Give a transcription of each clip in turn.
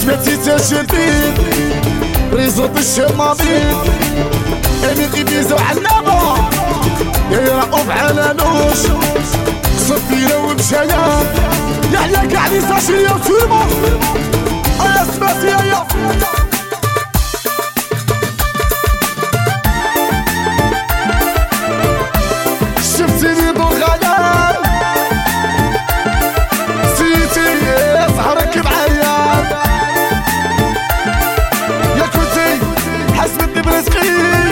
سمعتي تجديد ريزوط الشمامين امين إبيزا وعنابة يا رؤوف على نوش قصد فينا ومشايا يحيى كاع لي ساشي يا تيمو يا سمعتي يا شفتيني بالغيار نسيتي سهرك بعيار يا كنتي حسبتني برزقي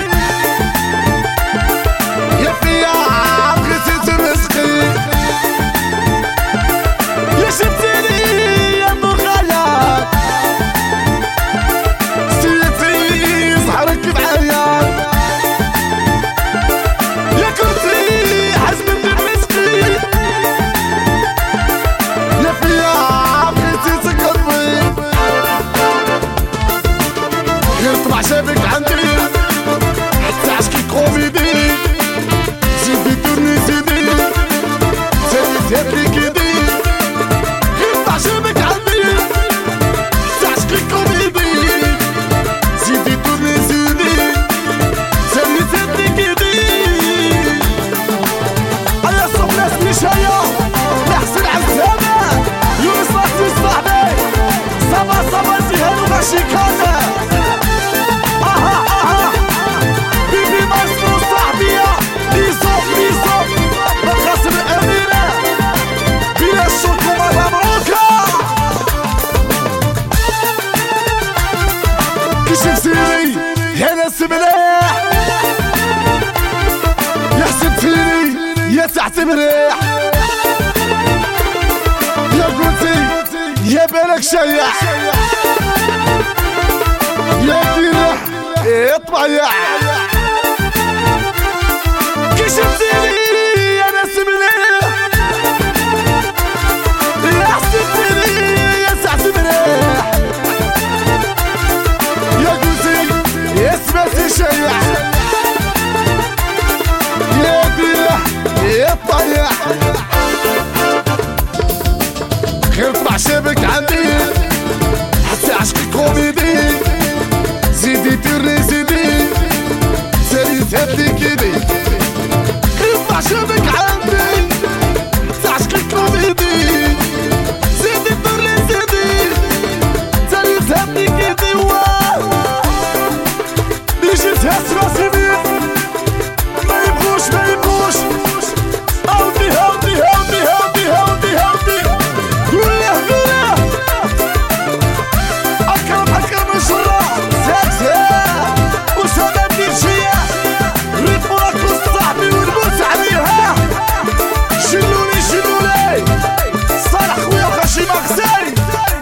يا فيا بغيتي ترزقي يا شفتيني يا بالغيار نسيتي سهرك بعيار يا كنتي حسبتني برزقي يا فيا بغيتي تقربي غير طبع شافك عندي حتى عشقي كوميدي زيدي تورني زيدي زيدي تهبلي كيدي غير طبع شافك عندي حتى عشقي كوميدي زيدي تورني زيدي زيدي تهبلي كيدي أنا صوب ناس مشايا لحسن عزامة يونس راسي صاحبي صبا صبا زيهانو ماشي كازا بيبي ماسكو صاحبية ليصوف ليصوف مدخسر الأميرة بلا الشوك ومرة مبروكة كي شفتيني يا ناس مليح يا حسب فيني يا تحت مريح يا قلتي يا بالك شيح يا فرح اطبيع كي شفتيني يا ناس مليح يا حسبتيني يا سعد مريح يا قلتي يا سمعتي شيح يا فرح اطبيع غير طلع شابك عندي حتى عشقي كوميدي زيدي تورني زيدي سالي تهبلي كيدي غير طلع شابك عندي حتى عشقي كوميدي زيدي تورني زيدي سالي تهبلي كيدي اللي جيتها سراسي بيه ما يبغوش هاودي أكرم الشرع زاد وسادة الديرشية ريتمو راكو صاحبي ونموت عليها شلولي صالح خويا وخاشي مغزالي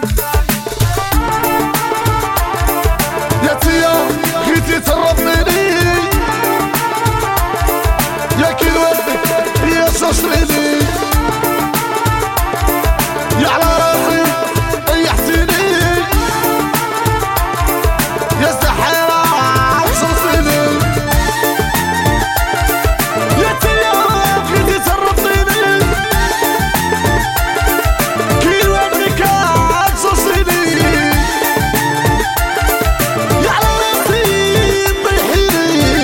يا تيا غيتي تربيني يا كيلواتك يا شاشريني يا على راسي ريحتيني يا سحيرة عصصيني يا تيا بغيتي تربطيني كيلواتك عصصيني يا على راسي طيحيني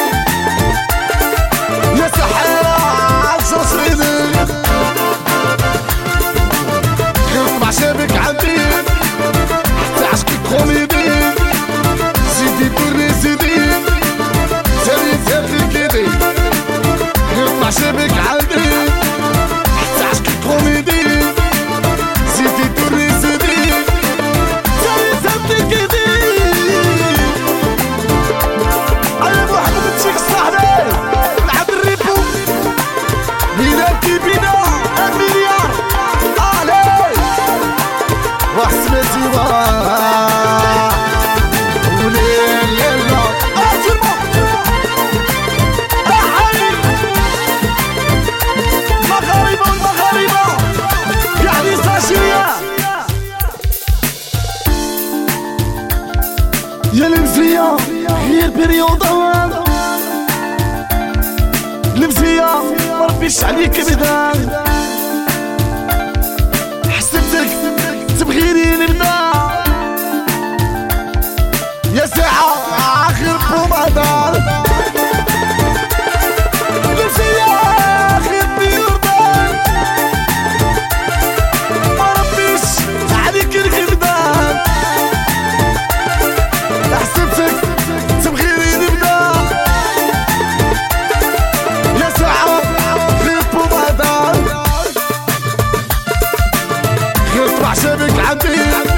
يا سحيرة عصصيني غير طبع شابك عندي حتى عشقي كوميدي زيدي تورني زيدي سالي تهبلي كيدي غير طلع شابك عندي حتى عشقي كوميدي زيدي تورني زيدي سالي تهبلي كيدي أنا محمد الشيخ صاحبي نلعب الريبو بيناتي بينا أميريا علي وحسبتي وليل يلا أجربه أحيي مغاربة يعني ساشية يا المزية غير بريوضان المزية مربيش عليك ابدا حسبتك تبغيني نبدا الدين